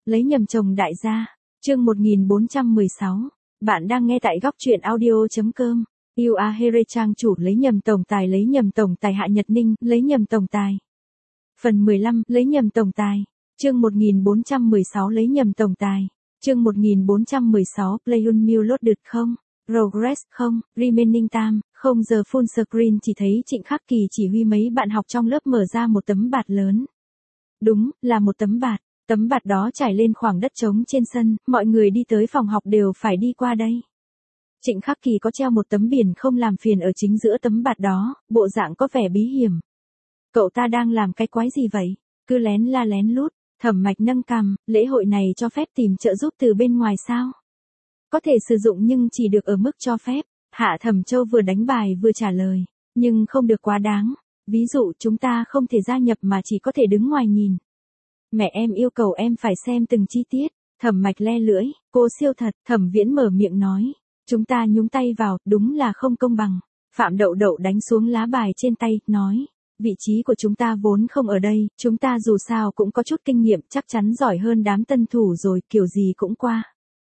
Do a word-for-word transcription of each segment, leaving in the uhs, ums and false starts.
lấy nhầm chồng đại gia. Chương một nghìn bốn trăm mười sáu. Bạn đang nghe tại góc truyện audio chấm com. Yêu A Here trang chủ lấy nhầm tổng tài lấy nhầm tổng tài Hạ Nhật Ninh, lấy nhầm tổng tài. Phần mười lăm, lấy nhầm tổng tài. Chương một nghìn bốn trăm mười sáu lấy nhầm tổng tài. Chương một nghìn bốn trăm mười sáu Play Unmuted không? Progress không? Remaining time, không giờ full screen chỉ thấy Trịnh Khắc Kỳ chỉ huy mấy bạn học trong lớp mở ra một tấm bạt lớn. Đúng, là một tấm bạt. Tấm bạt đó trải lên khoảng đất trống trên sân, mọi người đi tới phòng học đều phải đi qua đây. Trịnh Khắc Kỳ có treo một tấm biển không làm phiền ở chính giữa tấm bạt đó, bộ dạng có vẻ bí hiểm. Cậu ta đang làm cái quái gì vậy? Cứ lén la lén lút. Thẩm Mạch nâng cằm, lễ hội này cho phép tìm trợ giúp từ bên ngoài sao? Có thể sử dụng nhưng chỉ được ở mức cho phép. Hạ Thẩm Châu vừa đánh bài vừa trả lời, nhưng không được quá đáng. Ví dụ chúng ta không thể gia nhập mà chỉ có thể đứng ngoài nhìn. Mẹ em yêu cầu em phải xem từng chi tiết. Thẩm Mạch le lưỡi, cô siêu thật. Thẩm Viễn mở miệng nói, chúng ta nhúng tay vào, đúng là không công bằng. Phạm Đậu Đậu đánh xuống lá bài trên tay, nói, vị trí của chúng ta vốn không ở đây, chúng ta dù sao cũng có chút kinh nghiệm, chắc chắn giỏi hơn đám tân thủ rồi, kiểu gì cũng qua.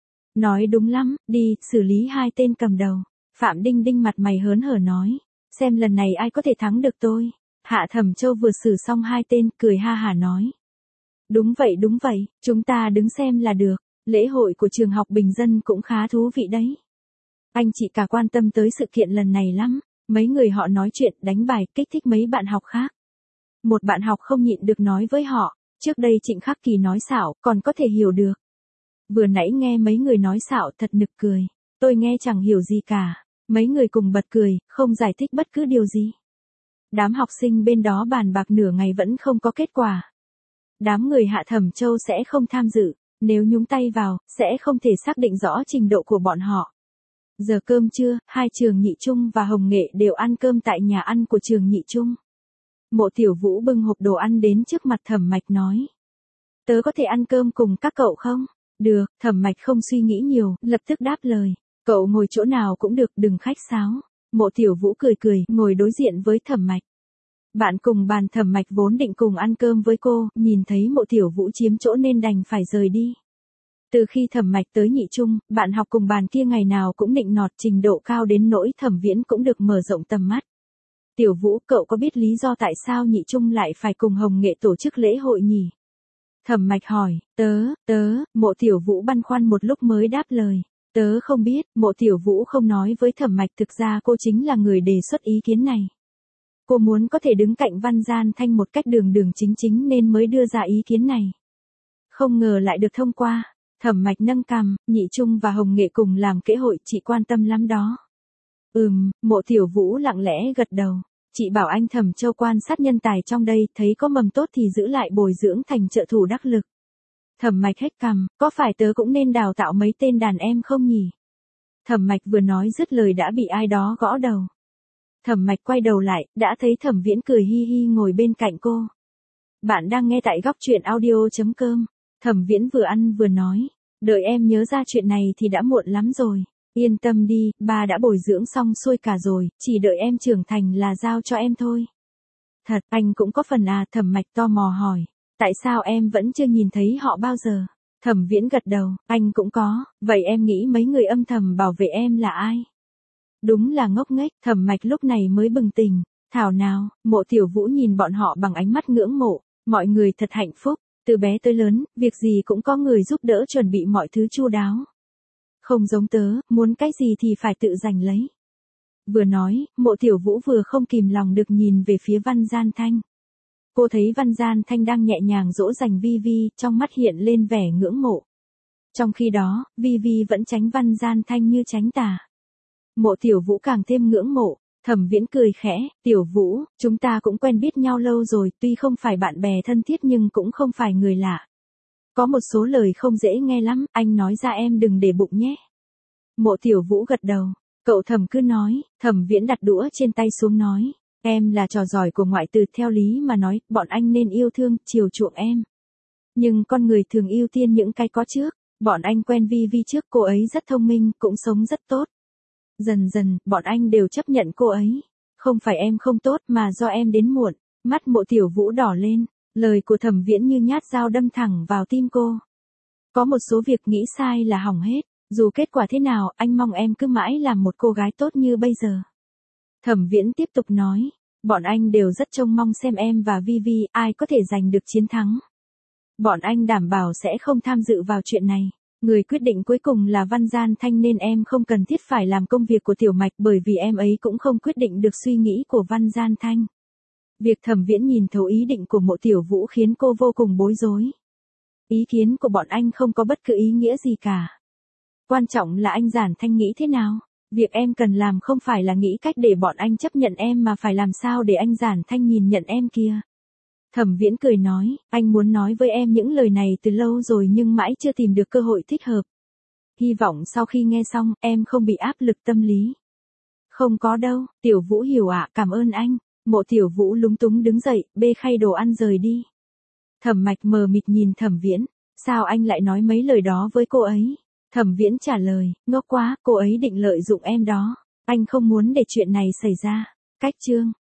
Nói đúng lắm, đi, xử lý hai tên cầm đầu. Phạm Đinh Đinh mặt mày hớn hở nói, xem lần này ai có thể thắng được tôi. Hạ Thẩm Châu vừa xử xong hai tên, cười ha hả nói. Đúng vậy đúng vậy, chúng ta đứng xem là được, lễ hội của trường học bình dân cũng khá thú vị đấy. Anh chị cả quan tâm tới sự kiện lần này lắm, mấy người họ nói chuyện, đánh bài, kích thích mấy bạn học khác. Một bạn học không nhịn được nói với họ, trước đây Trịnh Khắc Kỳ nói xạo, còn có thể hiểu được. Vừa nãy nghe mấy người nói xạo thật nực cười, tôi nghe chẳng hiểu gì cả, mấy người cùng bật cười, không giải thích bất cứ điều gì. Đám học sinh bên đó bàn bạc nửa ngày vẫn không có kết quả. Đám người Hạ Thẩm Châu sẽ không tham dự, nếu nhúng tay vào, sẽ không thể xác định rõ trình độ của bọn họ. Giờ cơm trưa, hai trường Nhị Trung và Hồng Nghệ đều ăn cơm tại nhà ăn của trường Nhị Trung. Mộ Tiểu Vũ bưng hộp đồ ăn đến trước mặt Thẩm Mạch nói. Tớ có thể ăn cơm cùng các cậu không? Được, Thẩm Mạch không suy nghĩ nhiều, lập tức đáp lời. Cậu ngồi chỗ nào cũng được, đừng khách sáo. Mộ Tiểu Vũ cười cười, ngồi đối diện với Thẩm Mạch. Bạn cùng bàn Thẩm Mạch vốn định cùng ăn cơm với cô, nhìn thấy Mộ Tiểu Vũ chiếm chỗ nên đành phải rời đi. Từ khi Thẩm Mạch tới Nhị Trung, bạn học cùng bàn kia ngày nào cũng nịnh nọt, trình độ cao đến nỗi Thẩm Viễn cũng được mở rộng tầm mắt. Tiểu Vũ, cậu có biết lý do tại sao Nhị Trung lại phải cùng Hồng Nghệ tổ chức lễ hội nhỉ? Thẩm Mạch hỏi, tớ, tớ, Mộ Tiểu Vũ băn khoăn một lúc mới đáp lời. Tớ không biết, Mộ Tiểu Vũ không nói với Thẩm Mạch, thực ra cô chính là người đề xuất ý kiến này. Cô muốn có thể đứng cạnh Văn Gian Thanh một cách đường đường chính chính nên mới đưa ra ý kiến này. Không ngờ lại được thông qua. Thẩm Mạch nâng cằm, Nhị Trung và Hồng Nghệ cùng làm lễ hội, chị quan tâm lắm đó. Ừm, Mộ Tiểu Vũ lặng lẽ gật đầu. Chị bảo anh Thẩm Châu quan sát nhân tài trong đây, thấy có mầm tốt thì giữ lại bồi dưỡng thành trợ thủ đắc lực. Thẩm Mạch hết cằm, có phải tớ cũng nên đào tạo mấy tên đàn em không nhỉ? Thẩm Mạch vừa nói dứt lời đã bị ai đó gõ đầu. Thẩm Mạch quay đầu lại, đã thấy Thẩm Viễn cười hi hi ngồi bên cạnh cô. Bạn đang nghe tại góc truyện audio chấm com. Thẩm Viễn vừa ăn vừa nói, đợi em nhớ ra chuyện này thì đã muộn lắm rồi. Yên tâm đi, ba đã bồi dưỡng xong xuôi cả rồi, chỉ đợi em trưởng thành là giao cho em thôi. Thật, anh cũng có phần à? Thẩm Mạch tò mò hỏi, tại sao em vẫn chưa nhìn thấy họ bao giờ? Thẩm Viễn gật đầu, anh cũng có, vậy em nghĩ mấy người âm thầm bảo vệ em là ai? Đúng là ngốc nghếch. Thẩm Mạch lúc này mới bừng tỉnh, thảo nào. Mộ Tiểu Vũ nhìn bọn họ bằng ánh mắt ngưỡng mộ, mọi người thật hạnh phúc, từ bé tới lớn, việc gì cũng có người giúp đỡ chuẩn bị mọi thứ chu đáo. Không giống tớ, muốn cái gì thì phải tự giành lấy. Vừa nói, Mộ Tiểu Vũ vừa không kìm lòng được nhìn về phía Văn Gian Thanh. Cô thấy Văn Gian Thanh đang nhẹ nhàng dỗ dành Vi Vi, trong mắt hiện lên vẻ ngưỡng mộ. Trong khi đó, Vi Vi vẫn tránh Văn Gian Thanh như tránh tà. Mộ Tiểu Vũ càng thêm ngưỡng mộ. Thẩm Viễn cười khẽ, Tiểu Vũ, chúng ta cũng quen biết nhau lâu rồi, tuy không phải bạn bè thân thiết nhưng cũng không phải người lạ. Có một số lời không dễ nghe lắm, anh nói ra em đừng để bụng nhé. Mộ Tiểu Vũ gật đầu, cậu Thẩm cứ nói. Thẩm Viễn đặt đũa trên tay xuống nói, em là trò giỏi của ngoại từ, theo lý mà nói, bọn anh nên yêu thương, chiều chuộng em. Nhưng con người thường ưu tiên những cái có trước, bọn anh quen Vi Vi trước, cô ấy rất thông minh, cũng sống rất tốt. Dần dần, bọn anh đều chấp nhận cô ấy. Không phải em không tốt mà do em đến muộn. Mắt Mộ Tiểu Vũ đỏ lên, lời của Thẩm Viễn như nhát dao đâm thẳng vào tim cô. Có một số việc nghĩ sai là hỏng hết, dù kết quả thế nào, anh mong em cứ mãi làm một cô gái tốt như bây giờ. Thẩm Viễn tiếp tục nói, bọn anh đều rất trông mong xem em và Vivi ai có thể giành được chiến thắng. Bọn anh đảm bảo sẽ không tham dự vào chuyện này. Người quyết định cuối cùng là Văn Gian Thanh nên em không cần thiết phải làm công việc của Tiểu Mạch bởi vì em ấy cũng không quyết định được suy nghĩ của Văn Gian Thanh. Việc Thẩm Viễn nhìn thấu ý định của Mộ Tiểu Vũ khiến cô vô cùng bối rối. Ý kiến của bọn anh không có bất cứ ý nghĩa gì cả. Quan trọng là anh Giản Thanh nghĩ thế nào. Việc em cần làm không phải là nghĩ cách để bọn anh chấp nhận em mà phải làm sao để anh Giản Thanh nhìn nhận em kia. Thẩm Viễn cười nói, anh muốn nói với em những lời này từ lâu rồi nhưng mãi chưa tìm được cơ hội thích hợp. Hy vọng sau khi nghe xong, em không bị áp lực tâm lý. Không có đâu, Tiểu Vũ hiểu ạ, cảm ơn anh. Mộ Tiểu Vũ lúng túng đứng dậy, bê khay đồ ăn rời đi. Thẩm Mạch mờ mịt nhìn Thẩm Viễn, sao anh lại nói mấy lời đó với cô ấy? Thẩm Viễn trả lời, ngốc quá, cô ấy định lợi dụng em đó. Anh không muốn để chuyện này xảy ra. Cách chương